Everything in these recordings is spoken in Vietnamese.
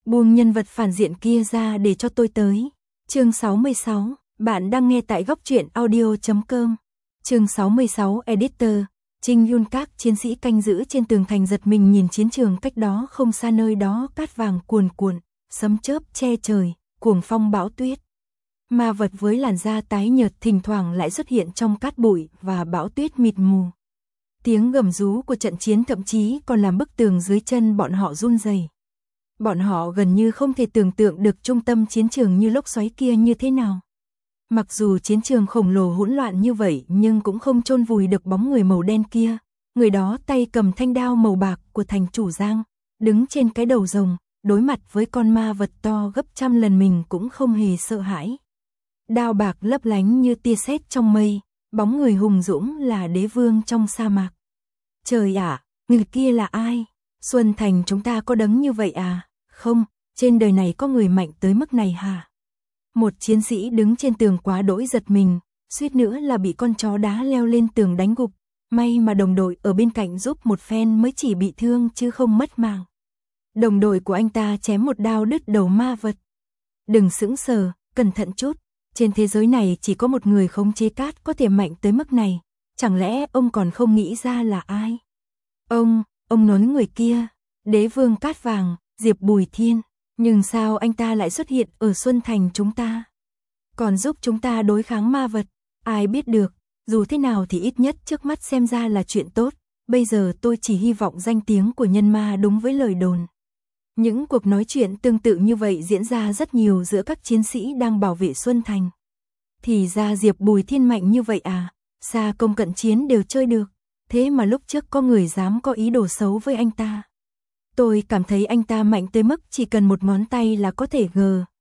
Buông nhân vật phản diện kia ra để cho tôi tới. Chương 66, bạn đang nghe tại góc truyện audio.com. Chương 66 Editor, Trinh Yun, các chiến sĩ canh giữ trên tường thành giật mình nhìn chiến trường cách đó không xa, nơi đó cát vàng cuồn cuộn, sấm chớp che trời, cuồng phong bão tuyết. Ma vật với làn da tái nhợt thỉnh thoảng lại xuất hiện trong cát bụi và bão tuyết mịt mù. Tiếng gầm rú của trận chiến thậm chí còn làm bức tường dưới chân bọn họ run rẩy. Bọn họ gần như không thể tưởng tượng được trung tâm chiến trường như lốc xoáy kia như thế nào. Mặc dù chiến trường khổng lồ hỗn loạn như vậy nhưng cũng không chôn vùi được bóng người màu đen kia. Người đó tay cầm thanh đao màu bạc của thành chủ Giang, đứng trên cái đầu rồng, đối mặt với con ma vật to gấp trăm lần mình cũng không hề sợ hãi. Đao bạc lấp lánh như tia sét trong mây, bóng người hùng dũng là đế vương trong sa mạc. Trời ạ, người kia là ai? Xuân Thành chúng ta có đấng như vậy à? Không, trên đời này có người mạnh tới mức này hả? Một chiến sĩ đứng trên tường quá đỗi giật mình, suýt nữa là bị con chó đá leo lên tường đánh gục. May mà đồng đội ở bên cạnh giúp một phen mới chỉ bị thương chứ không mất mạng. Đồng đội của anh ta chém một đao đứt đầu ma vật. Đừng sững sờ, cẩn thận chút. Trên thế giới này chỉ có một người khống chế cát có thể mạnh tới mức này. Chẳng lẽ ông còn không nghĩ ra là ai? Ông nói người kia, đế vương cát vàng, Diệp Bùi Thiên. Nhưng sao anh ta lại xuất hiện ở Xuân Thành chúng ta? Còn giúp chúng ta đối kháng ma vật? Ai biết được, dù thế nào thì ít nhất trước mắt xem ra là chuyện tốt. Bây giờ tôi chỉ hy vọng danh tiếng của nhân ma đúng với lời đồn. Những cuộc nói chuyện tương tự như vậy diễn ra rất nhiều giữa các chiến sĩ đang bảo vệ Xuân Thành. Thì ra Diệp Bùi Thiên mạnh như vậy à? Xa công cận chiến đều chơi được. Thế mà lúc trước có người dám có ý đồ xấu với anh ta. Tôi cảm thấy anh ta mạnh tới mức chỉ cần một ngón tay là có thể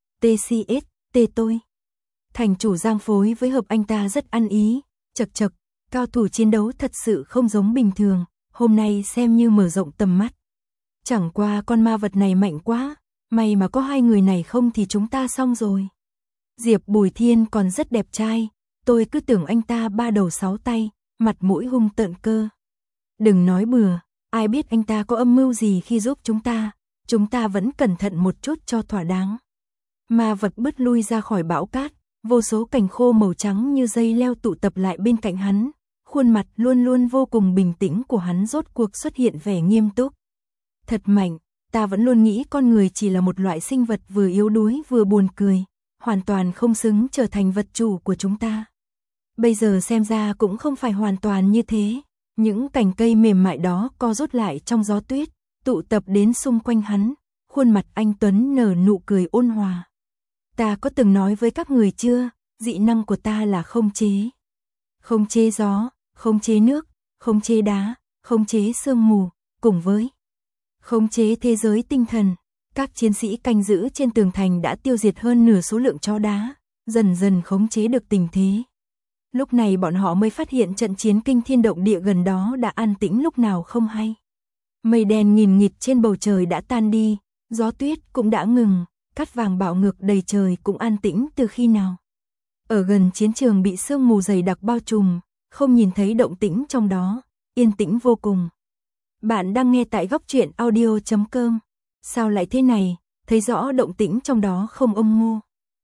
TCS tôi. Thành chủ Giang phối với hợp anh ta rất ăn ý. Chật, cao thủ chiến đấu thật sự không giống bình thường. Hôm nay xem như mở rộng tầm mắt. Chẳng qua con ma vật này mạnh quá. May mà có hai người này không thì chúng ta xong rồi. Diệp Bùi Thiên còn rất đẹp trai. Tôi cứ tưởng anh ta ba đầu sáu tay, mặt mũi hung tợn cơ. Đừng nói bừa, ai biết anh ta có âm mưu gì khi giúp chúng ta vẫn cẩn thận một chút cho thỏa đáng. Ma vật bứt lui ra khỏi bão cát, vô số cành khô màu trắng như dây leo tụ tập lại bên cạnh hắn, khuôn mặt luôn luôn vô cùng bình tĩnh của hắn rốt cuộc xuất hiện vẻ nghiêm túc. Thật mạnh, ta vẫn luôn nghĩ con người chỉ là một loại sinh vật vừa yếu đuối vừa buồn cười, hoàn toàn không xứng trở thành vật chủ của chúng ta. Bây giờ xem ra cũng không phải hoàn toàn như thế. Những cành cây mềm mại đó co rút lại trong gió tuyết, tụ tập đến xung quanh hắn, khuôn mặt anh tuấn nở nụ cười ôn hòa. Ta có từng nói với các người chưa, dị năng của ta là khống chế. Khống chế gió, khống chế nước, khống chế đá, khống chế sương mù, cùng với khống chế thế giới tinh thần. Các chiến sĩ canh giữ trên tường thành đã tiêu diệt hơn nửa số lượng chó đá, dần dần khống chế được tình thế. Lúc này bọn họ mới phát hiện trận chiến kinh thiên động địa gần đó đã an tĩnh lúc nào không hay. Mây đen nghìn nghịt trên bầu trời đã tan đi, gió tuyết cũng đã ngừng, cát vàng bạo ngược đầy trời cũng an tĩnh từ khi nào. Ở gần chiến trường bị sương mù dày đặc bao trùm, không nhìn thấy động tĩnh trong đó, yên tĩnh vô cùng. Bạn đang nghe tại góc truyện audio.com. Sao lại thế này, thấy rõ động tĩnh trong đó không ông Ngô?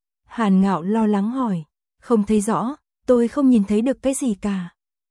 Hàn Ngạo lo lắng hỏi, không thấy rõ. Tôi không nhìn thấy được cái gì cả.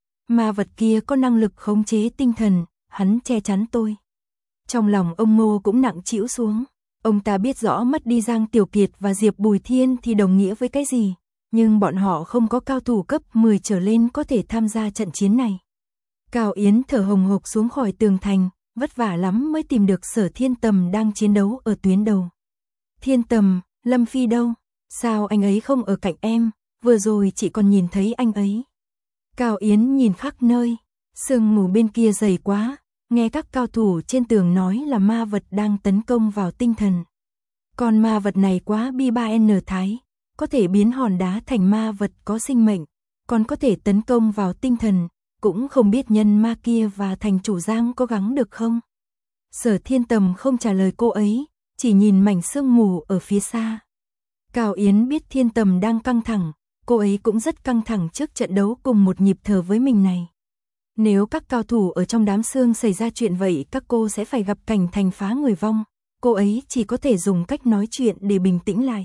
Ma vật kia có năng lực khống chế tinh thần, hắn che chắn tôi. Trong lòng ông Ngô cũng nặng trĩu xuống. Ông ta biết rõ mất đi Giang Tiểu Kiệt và Diệp Bùi Thiên thì đồng nghĩa với cái gì. Nhưng bọn họ không có cao thủ cấp 10 trở lên có thể tham gia trận chiến này. Cao Yến thở hồng hộc xuống khỏi tường thành, vất vả lắm mới tìm được Sở Thiên Tầm đang chiến đấu ở tuyến đầu. Thiên Tầm, Lâm Phi đâu? Sao anh ấy không ở cạnh em? Vừa rồi chị còn nhìn thấy anh ấy. Cao Yến nhìn khắp nơi, sương mù bên kia dày quá, nghe các cao thủ trên tường nói là ma vật đang tấn công vào tinh thần. Con ma vật này quá bi-ba-n thái, có thể biến hòn đá thành ma vật có sinh mệnh, còn có thể tấn công vào tinh thần, cũng không biết nhân ma kia và thành chủ Giang có gắng được không. Sở Thiên Tầm không trả lời cô ấy, chỉ nhìn mảnh sương mù ở phía xa. Cao Yến biết Thiên Tầm đang căng thẳng. Cô ấy cũng rất căng thẳng trước trận đấu cùng một nhịp thở với mình này. Nếu các cao thủ ở trong đám sương xảy ra chuyện vậy, các cô sẽ phải gặp cảnh thành phá người vong. cô ấy chỉ có thể dùng cách nói chuyện để bình tĩnh lại.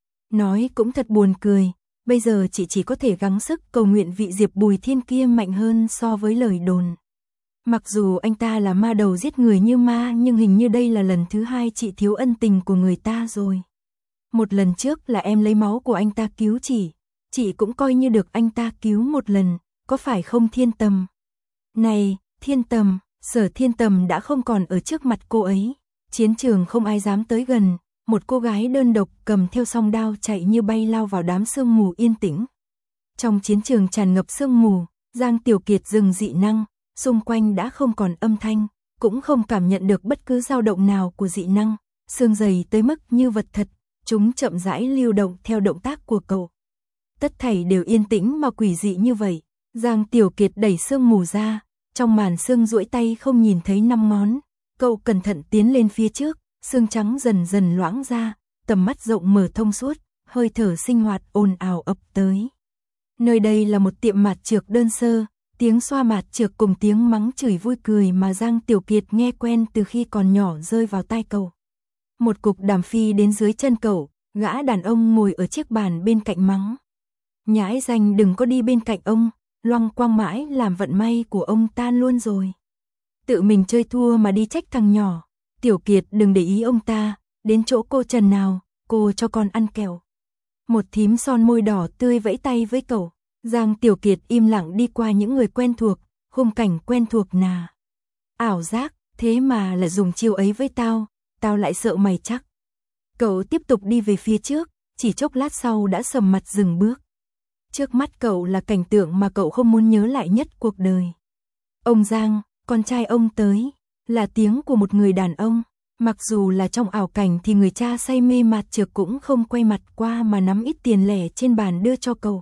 Nói cũng thật buồn cười, bây giờ chị chỉ có thể gắng sức cầu nguyện vị Diệp Bùi Thiên kia mạnh hơn so với lời đồn. Mặc dù anh ta là ma đầu giết người như ma, nhưng hình như đây là lần thứ 2 chị thiếu ân tình của người ta rồi. Một lần trước là em lấy máu của anh ta cứu chị cũng coi như được anh ta cứu một lần, có phải không Thiên Tầm? Này, Thiên Tầm, Sở Thiên Tầm đã không còn ở trước mặt cô ấy. Chiến trường không ai dám tới gần, một cô gái đơn độc cầm theo song đao chạy như bay lao vào đám sương mù yên tĩnh. Trong chiến trường tràn ngập sương mù, Giang Tiểu Kiệt dừng dị năng, xung quanh đã không còn âm thanh, cũng không cảm nhận được bất cứ dao động nào của dị năng, xương dày tới mức như vật thật, chúng chậm rãi lưu động theo động tác của cậu. Tất thảy đều yên tĩnh mà quỷ dị như vậy. Giang Tiểu Kiệt đẩy sương mù ra, trong màn sương duỗi tay không nhìn thấy 5 ngón. Cậu cẩn thận tiến lên phía trước, sương trắng dần dần loãng ra, tầm mắt rộng mở thông suốt, hơi thở sinh hoạt ồn ào ập tới. Nơi đây là một tiệm mạt chược đơn sơ, tiếng xoa mạt chược cùng tiếng mắng chửi vui cười mà Giang Tiểu Kiệt nghe quen từ khi còn nhỏ rơi vào tai cậu. Một cục đàm phi đến dưới chân cậu, gã đàn ông ngồi ở chiếc bàn bên cạnh mắng. Nhãi danh đừng có đi bên cạnh ông, loăng quang mãi làm vận may của ông tan luôn rồi. Tự mình chơi thua mà đi trách thằng nhỏ. Tiểu Kiệt đừng để ý ông ta, đến chỗ cô Trần nào, cô cho con ăn kẹo. Một thím son môi đỏ tươi vẫy tay với cậu. Giang Tiểu Kiệt im lặng đi qua những người quen thuộc, khung cảnh quen thuộc nà. Ảo giác, thế mà lại dùng chiêu ấy với tao lại sợ mày chắc. Cậu tiếp tục đi về phía trước, chỉ chốc lát sau đã sầm mặt dừng bước. Trước mắt cậu là cảnh tượng mà cậu không muốn nhớ lại nhất cuộc đời. Ông Giang, con trai ông tới, là tiếng của một người đàn ông. Mặc dù là trong ảo cảnh thì người cha say mê mạt chược cũng không quay mặt qua mà nắm ít tiền lẻ trên bàn đưa cho cậu.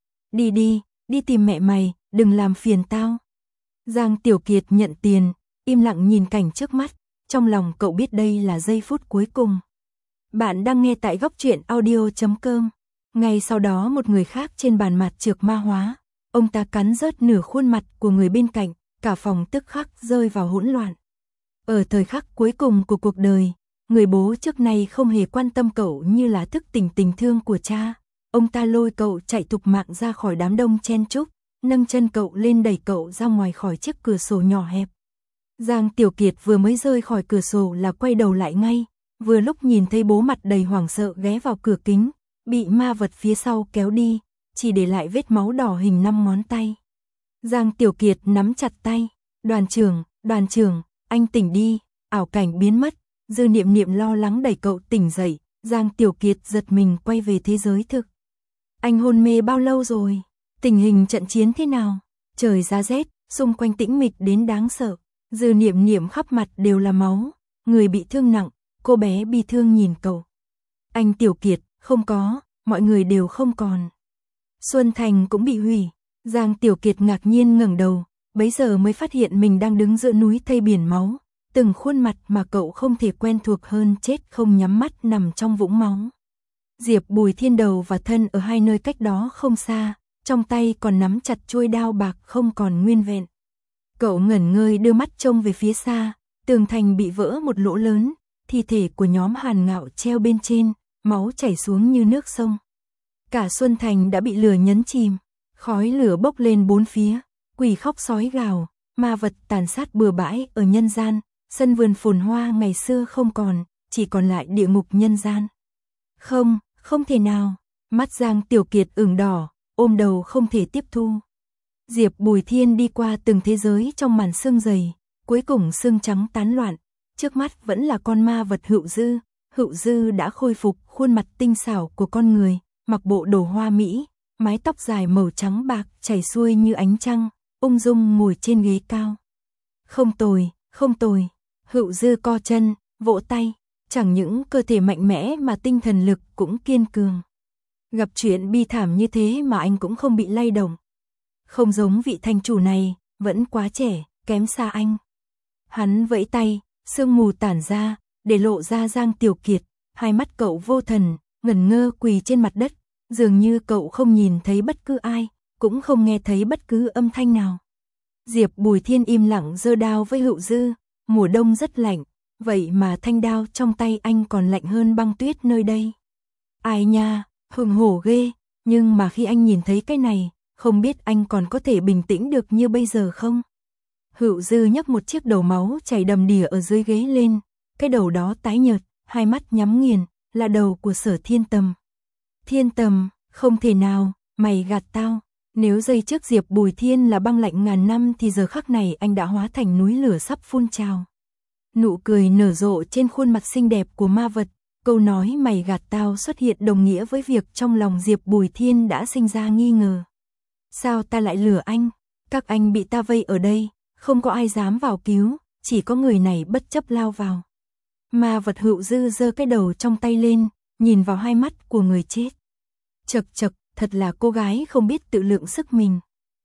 Đi tìm mẹ mày, đừng làm phiền tao. Giang Tiểu Kiệt nhận tiền, im lặng nhìn cảnh trước mắt, trong lòng cậu biết đây là giây phút cuối cùng. Bạn đang nghe tại góc truyện audio.com. Ngay sau đó một người khác trên bàn mạt chược ma hóa, ông ta cắn rớt nửa khuôn mặt của người bên cạnh, cả phòng tức khắc rơi vào hỗn loạn. Ở thời khắc cuối cùng của cuộc đời, người bố trước nay không hề quan tâm cậu như là thức tỉnh tình thương của cha. Ông ta lôi cậu chạy thục mạng ra khỏi đám đông chen chúc, nâng chân cậu lên đẩy cậu ra ngoài khỏi chiếc cửa sổ nhỏ hẹp. Giang Tiểu Kiệt vừa mới rơi khỏi cửa sổ là quay đầu lại ngay, vừa lúc nhìn thấy bố mặt đầy hoảng sợ ghé vào cửa kính, bị ma vật phía sau kéo đi, chỉ để lại vết máu đỏ hình 5 ngón tay. Giang Tiểu Kiệt nắm chặt tay, đoàn trưởng, anh tỉnh đi, ảo cảnh biến mất, Dư Niệm Niệm lo lắng đẩy cậu tỉnh dậy, Giang Tiểu Kiệt giật mình quay về thế giới thực. Anh hôn mê bao lâu rồi? Tình hình trận chiến thế nào? Trời giá rét, xung quanh tĩnh mịch đến đáng sợ, Dư Niệm Niệm khắp mặt đều là máu, người bị thương nặng, cô bé bi thương nhìn cậu. Anh Tiểu Kiệt, không có, mọi người đều không còn. Xuân Thành cũng bị hủy. Giang Tiểu Kiệt ngạc nhiên ngẩng đầu, bấy giờ mới phát hiện mình đang đứng giữa núi thây biển máu, từng khuôn mặt mà cậu không thể quen thuộc hơn chết không nhắm mắt nằm trong vũng máu. Diệp Bùi Thiên đầu và thân ở hai nơi cách đó không xa, trong tay còn nắm chặt chuôi đao bạc không còn nguyên vẹn. Cậu ngẩn ngơ đưa mắt trông về phía xa, tường thành bị vỡ một lỗ lớn, thi thể của nhóm Hàn Ngạo treo bên trên, máu chảy xuống như nước sông. Cả Xuân Thành đã bị lửa nhấn chìm, khói lửa bốc lên bốn phía, quỷ khóc sói gào, ma vật tàn sát bừa bãi ở nhân gian, sân vườn phồn hoa ngày xưa không còn, chỉ còn lại địa ngục nhân gian. Không thể nào, mắt Giang Tiểu Kiệt ửng đỏ, ôm đầu không thể tiếp thu. Diệp Bùi Thiên đi qua từng thế giới trong màn sương dày, cuối cùng sương trắng tán loạn, trước mắt vẫn là con ma vật Hựu Dư đã khôi phục khuôn mặt tinh xảo của con người, mặc bộ đồ hoa mỹ, mái tóc dài màu trắng bạc chảy xuôi như ánh trăng, ung dung ngồi trên ghế cao. Không tồi, Hựu Dư co chân, vỗ tay, chẳng những cơ thể mạnh mẽ mà tinh thần lực cũng kiên cường. Gặp chuyện bi thảm như thế mà anh cũng không bị lay động. Không giống vị thành chủ này, vẫn quá trẻ, kém xa anh. Hắn vẫy tay, sương mù tản ra, để lộ ra Giang Tiểu Kiệt, hai mắt cậu vô thần, ngẩn ngơ quỳ trên mặt đất, dường như cậu không nhìn thấy bất cứ ai, cũng không nghe thấy bất cứ âm thanh nào. Diệp Bùi Thiên im lặng giơ đao với Hựu Dư, mùa đông rất lạnh, vậy mà thanh đao trong tay anh còn lạnh hơn băng tuyết nơi đây. Ai nha, hùng hổ ghê, nhưng mà khi anh nhìn thấy cái này, không biết anh còn có thể bình tĩnh được như bây giờ không? Hữu Dư nhấc một chiếc đầu máu chảy đầm đìa ở dưới ghế lên, cái đầu đó tái nhợt, hai mắt nhắm nghiền, là đầu của Sở Thiên Tầm. Thiên Tầm, không thể nào, mày gạt tao. Nếu giây trước Diệp Bùi Thiên là băng lạnh ngàn năm thì giờ khắc này anh đã hóa thành núi lửa sắp phun trào. Nụ cười nở rộ trên khuôn mặt xinh đẹp của ma vật, câu nói mày gạt tao xuất hiện đồng nghĩa với việc trong lòng Diệp Bùi Thiên đã sinh ra nghi ngờ. Sao ta lại lừa anh? Các anh bị ta vây ở đây, không có ai dám vào cứu, chỉ có người này bất chấp lao vào. Ma vật Hữu Dư giơ cái đầu trong tay lên, nhìn vào hai mắt của người chết. Chậc chậc, thật là cô gái không biết tự lượng sức mình.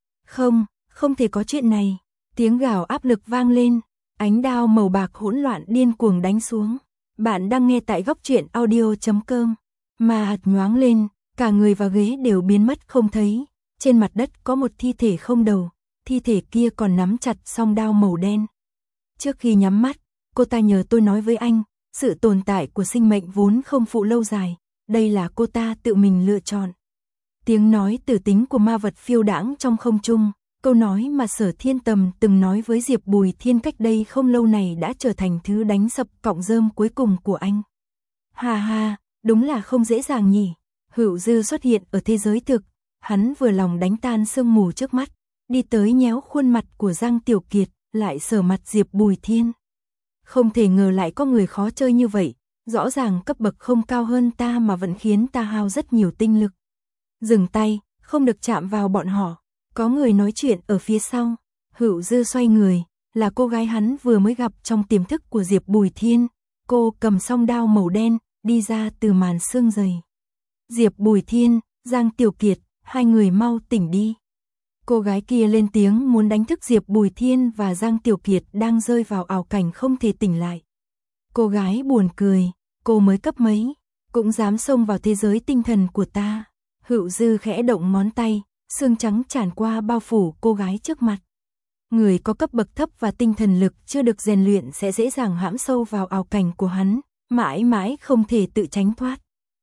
Không thể có chuyện này. Tiếng gào áp lực vang lên, ánh đao màu bạc hỗn loạn điên cuồng đánh xuống. Bạn đang nghe tại góc truyện audio.com. Ma hạt nhoáng lên, cả người và ghế đều biến mất không thấy. Trên mặt đất có một thi thể không đầu, thi thể kia còn nắm chặt song đao màu đen. Trước khi nhắm mắt, cô ta nhờ tôi nói với anh, sự tồn tại của sinh mệnh vốn không phụ lâu dài, đây là cô ta tự mình lựa chọn. Tiếng nói tử tính của ma vật phiêu đãng trong không trung, câu nói mà Sở Thiên Tầm từng nói với Diệp Bùi Thiên cách đây không lâu này đã trở thành thứ đánh sập cọng rơm cuối cùng của anh. Ha ha, đúng là không dễ dàng nhỉ. Hữu Dư xuất hiện ở thế giới thực, hắn vừa lòng đánh tan sương mù trước mắt, đi tới nhéo khuôn mặt của Giang Tiểu Kiệt, lại sờ mặt Diệp Bùi Thiên. Không thể ngờ lại có người khó chơi như vậy, rõ ràng cấp bậc không cao hơn ta mà vẫn khiến ta hao rất nhiều tinh lực. Dừng tay, không được chạm vào bọn họ. Có người nói chuyện ở phía sau. Hữu Dư xoay người, là cô gái hắn vừa mới gặp trong tiềm thức của Diệp Bùi Thiên. Cô cầm song đao màu đen, đi ra từ màn sương dày. Diệp Bùi Thiên, Giang Tiểu Kiệt, hai người mau tỉnh đi. Cô gái kia lên tiếng muốn đánh thức Diệp Bùi Thiên và Giang Tiểu Kiệt đang rơi vào ảo cảnh không thể tỉnh lại. Cô gái buồn cười, cô mới cấp mấy, cũng dám xông vào thế giới tinh thần của ta. Hữu Dư khẽ động ngón tay, sương trắng tràn qua bao phủ cô gái trước mặt. Người có cấp bậc thấp và tinh thần lực chưa được rèn luyện sẽ dễ dàng hãm sâu vào ảo cảnh của hắn, mãi mãi không thể tự tránh thoát.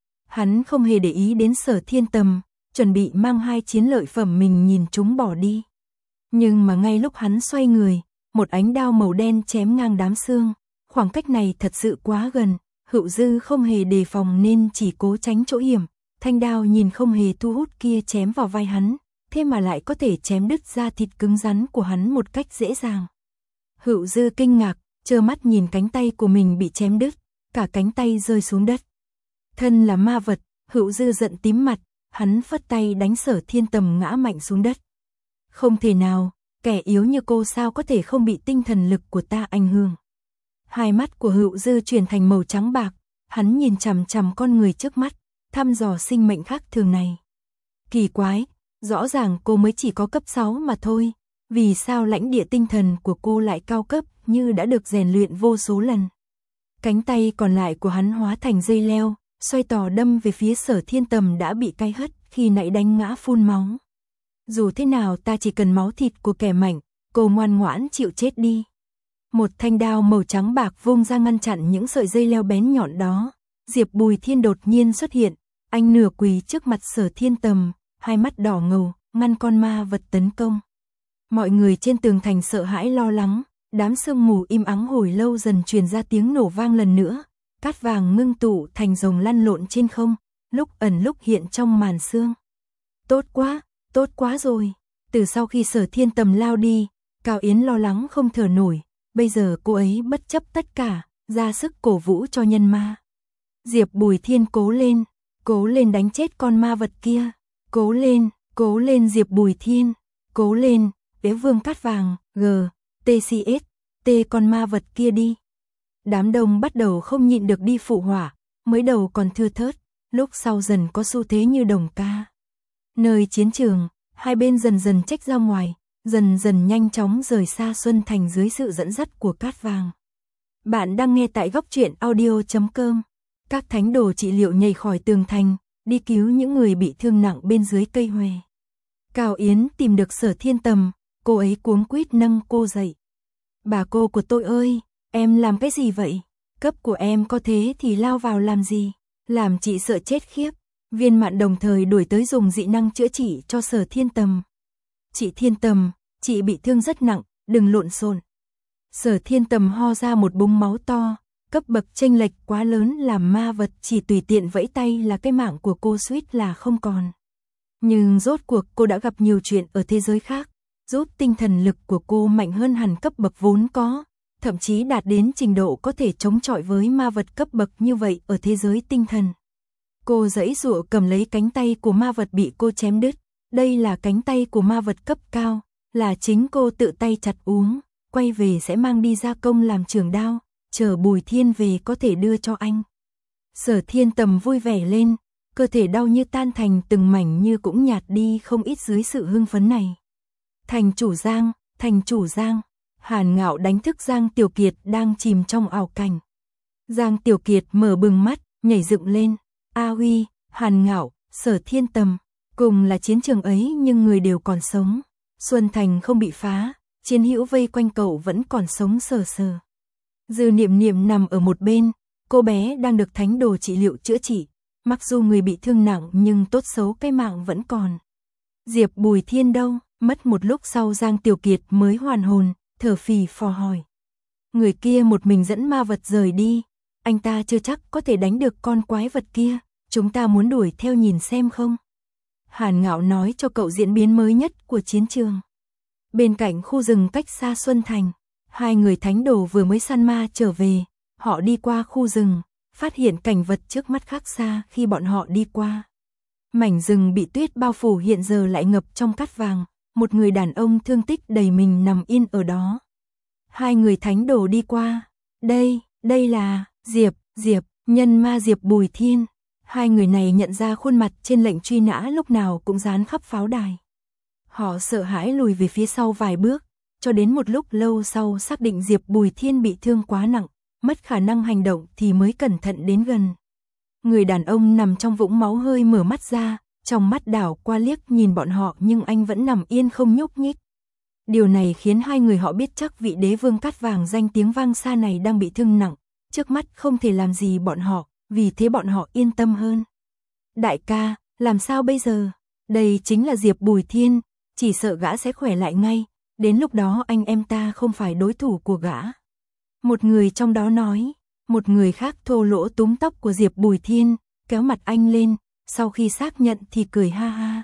Hắn không hề để ý đến Sở Thiên Tầm, chuẩn bị mang hai chiến lợi phẩm mình nhìn chúng bỏ đi. Nhưng mà ngay lúc hắn xoay người, một ánh đao màu đen chém ngang đám sương, khoảng cách này thật sự quá gần, Hữu Dư không hề đề phòng nên chỉ cố tránh chỗ hiểm. Thanh đao nhìn không hề thu hút kia chém vào vai hắn, thế mà lại có thể chém đứt da thịt cứng rắn của hắn một cách dễ dàng. Hữu Dư kinh ngạc, trơ mắt nhìn cánh tay của mình bị chém đứt, cả cánh tay rơi xuống đất. Thân là ma vật, Hữu Dư giận tím mặt, hắn phất tay đánh Sở Thiên Tầm ngã mạnh xuống đất. Không thể nào, kẻ yếu như cô sao có thể không bị tinh thần lực của ta ảnh hưởng. Hai mắt của Hữu Dư chuyển thành màu trắng bạc, hắn nhìn chằm chằm con người trước mắt, thăm dò sinh mệnh khác thường này. Kỳ quái, rõ ràng cô mới chỉ có cấp 6 mà thôi, vì sao lãnh địa tinh thần của cô lại cao cấp như đã được rèn luyện vô số lần. Cánh tay còn lại của hắn hóa thành dây leo, xoay tỏ đâm về phía Sở Thiên Tầm đã bị cay hất khi nãy đánh ngã phun máu. Dù thế nào ta chỉ cần máu thịt của kẻ mạnh, cô ngoan ngoãn chịu chết đi. Một thanh đao màu trắng bạc vung ra ngăn chặn những sợi dây leo bén nhọn đó. Diệp Bùi Thiên đột nhiên xuất hiện, anh nửa quỳ trước mặt Sở Thiên Tầm, hai mắt đỏ ngầu, ngăn con ma vật tấn công. Mọi người trên tường thành sợ hãi lo lắng, đám sương mù im ắng hồi lâu dần truyền ra tiếng nổ vang lần nữa, cát vàng ngưng tụ thành rồng lăn lộn trên không, lúc ẩn lúc hiện trong màn sương. Tốt quá rồi. Từ sau khi Sở Thiên Tầm lao đi, Cao Yến lo lắng không thở nổi, bây giờ cô ấy bất chấp tất cả, ra sức cổ vũ cho nhân ma. Diệp Bùi Thiên cố lên đánh chết con ma vật kia, cố lên Diệp Bùi Thiên, cố lên, Đế Vương Cát Vàng, TCS, con ma vật kia đi. Đám đông bắt đầu không nhịn được đi phụ họa, mới đầu còn thưa thớt, lúc sau dần có xu thế như đồng ca. Nơi chiến trường, hai bên dần dần trách ra ngoài, dần dần nhanh chóng rời xa Xuân Thành dưới sự dẫn dắt của Cát Vàng. Bạn đang nghe tại góc truyện audio.com. Các thánh đồ trị liệu nhảy khỏi tường thành, đi cứu những người bị thương nặng bên dưới cây huệ. Cao Yến tìm được Sở Thiên Tầm, cô ấy cuống quýt nâng cô dậy. Bà cô của tôi ơi, Em làm cái gì vậy? Cấp của em có thế thì lao vào làm gì? Làm chị sợ chết khiếp. Viên Mạn đồng thời đuổi tới dùng dị năng chữa trị cho Sở Thiên Tầm. Chị Thiên Tầm, chị bị thương rất nặng, đừng lộn xộn. Sở Thiên Tầm ho ra một búng máu to, cấp bậc chênh lệch quá lớn làm ma vật chỉ tùy tiện vẫy tay là cái mạng của cô suýt là không còn. Nhưng rốt cuộc cô đã gặp nhiều chuyện ở thế giới khác, giúp tinh thần lực của cô mạnh hơn hẳn cấp bậc vốn có, thậm chí đạt đến trình độ có thể chống chọi với ma vật cấp bậc như vậy ở thế giới tinh thần. Cô giãy giụa cầm lấy cánh tay của ma vật bị cô chém đứt, đây là cánh tay của ma vật cấp cao, là chính cô tự tay chặt uống, quay về sẽ mang đi gia công làm trường đao, chờ Bùi Thiên về có thể đưa cho anh. Sở Thiên Tầm vui vẻ lên, cơ thể đau như tan thành từng mảnh như cũng nhạt đi không ít dưới sự hưng phấn này. Thành chủ Giang, Hàn Ngạo đánh thức Giang Tiểu Kiệt đang chìm trong ảo cảnh. Giang Tiểu Kiệt mở bừng mắt, nhảy dựng lên, A Huy, Hàn Ngạo, Sở Thiên Tầm, cùng là chiến trường ấy nhưng người đều còn sống. Xuân Thành không bị phá, chiến hữu vây quanh cậu vẫn còn sống sờ sờ. Dư Niệm Niệm nằm ở một bên, cô bé đang được thánh đồ trị liệu chữa trị, mặc dù người bị thương nặng nhưng tốt xấu cái mạng vẫn còn. Diệp Bùi Thiên đâu? Mất một lúc sau Giang Tiểu Kiệt mới hoàn hồn, thở phì phò hỏi. Người kia một mình dẫn ma vật rời đi, anh ta chưa chắc có thể đánh được con quái vật kia, chúng ta muốn đuổi theo nhìn xem không? Hàn Ngạo nói cho cậu diễn biến mới nhất của chiến trường. Bên cạnh khu rừng cách xa Xuân Thành, hai người thánh đồ vừa mới săn ma trở về, họ đi qua khu rừng, phát hiện cảnh vật trước mắt khác xa khi bọn họ đi qua. Mảnh rừng bị tuyết bao phủ hiện giờ lại ngập trong cát vàng, một người đàn ông thương tích đầy mình nằm yên ở đó. Hai người thánh đồ đi qua, đây là Diệp, nhân ma Diệp Bùi Thiên. Hai người này nhận ra khuôn mặt trên lệnh truy nã lúc nào cũng dán khắp pháo đài. Họ sợ hãi lùi về phía sau vài bước, cho đến một lúc lâu sau xác định Diệp Bùi Thiên bị thương quá nặng, mất khả năng hành động thì mới cẩn thận đến gần. Người đàn ông nằm trong vũng máu hơi mở mắt ra, trong mắt đảo qua liếc nhìn bọn họ nhưng anh vẫn nằm yên không nhúc nhích. Điều này khiến hai người họ biết chắc vị đế vương cát vàng danh tiếng vang xa này đang bị thương nặng, trước mắt không thể làm gì bọn họ, vì thế bọn họ yên tâm hơn. Đại ca, làm sao bây giờ? Đây chính là Diệp Bùi Thiên, chỉ sợ gã sẽ khỏe lại ngay, đến lúc đó anh em ta không phải đối thủ của gã. Một người trong đó nói, một người khác thô lỗ túm tóc của Diệp Bùi Thiên, kéo mặt anh lên, sau khi xác nhận thì cười ha ha.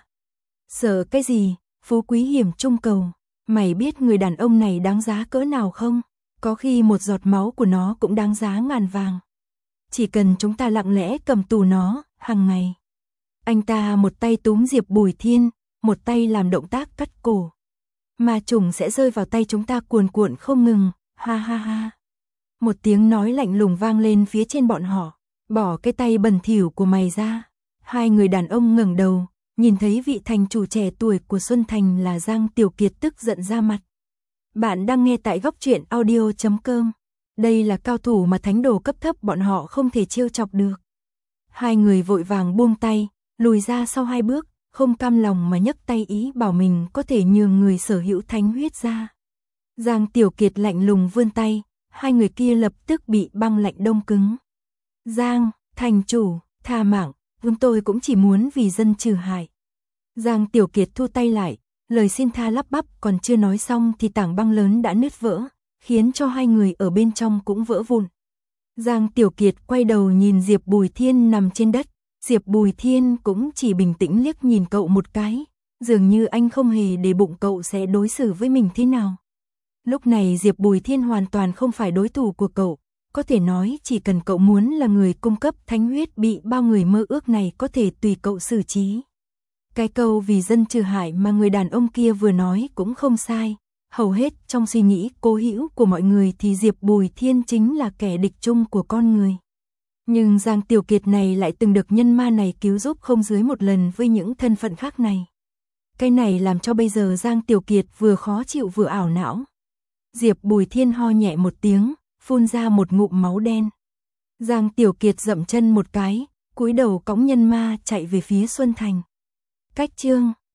Sợ cái gì, phú quý hiểm trung cầu, mày biết người đàn ông này đáng giá cỡ nào không? Có khi một giọt máu của nó cũng đáng giá ngàn vàng. Chỉ cần chúng ta lặng lẽ cầm tù nó, hàng ngày. Anh ta một tay túm Diệp Bùi Thiên, một tay làm động tác cắt cổ. Ma trùng sẽ rơi vào tay chúng ta cuồn cuộn không ngừng, ha ha ha. Một tiếng nói lạnh lùng vang lên phía trên bọn họ, bỏ cái tay bẩn thỉu của mày ra. Hai người đàn ông ngẩng đầu, nhìn thấy vị thành chủ trẻ tuổi của Xuân Thành là Giang Tiểu Kiệt tức giận ra mặt. Bạn đang nghe tại góc truyện audio.com. Đây là cao thủ mà thánh đồ cấp thấp bọn họ không thể trêu chọc được. Hai người vội vàng buông tay, lùi ra sau hai bước, không cam lòng mà nhấc tay ý bảo mình có thể nhường người sở hữu thánh huyết ra. Giang Tiểu Kiệt lạnh lùng vươn tay, hai người kia lập tức bị băng lạnh đông cứng. Giang, thành chủ, tha mạng, chúng tôi cũng chỉ muốn vì dân trừ hại. Giang Tiểu Kiệt thu tay lại, lời xin tha lắp bắp còn chưa nói xong thì tảng băng lớn đã nứt vỡ, khiến cho hai người ở bên trong cũng vỡ vụn. Giang Tiểu Kiệt quay đầu nhìn Diệp Bùi Thiên nằm trên đất, Diệp Bùi Thiên cũng chỉ bình tĩnh liếc nhìn cậu một cái, dường như anh không hề để bụng cậu sẽ đối xử với mình thế nào. Lúc này Diệp Bùi Thiên hoàn toàn không phải đối thủ của cậu, có thể nói chỉ cần cậu muốn là người cung cấp thánh huyết bị bao người mơ ước này có thể tùy cậu xử trí. Cái câu vì dân trừ hại mà người đàn ông kia vừa nói cũng không sai, hầu hết trong suy nghĩ cố hữu của mọi người thì Diệp Bùi Thiên chính là kẻ địch chung của con người. Nhưng Giang Tiểu Kiệt này lại từng được nhân ma này cứu giúp không dưới một lần với những thân phận khác này. Cái này làm cho bây giờ Giang Tiểu Kiệt vừa khó chịu vừa ảo não. Diệp Bùi Thiên ho nhẹ một tiếng, phun ra một ngụm máu đen. Giang Tiểu Kiệt dậm chân một cái, cúi đầu cõng nhân ma chạy về phía Xuân Thành. Cách chương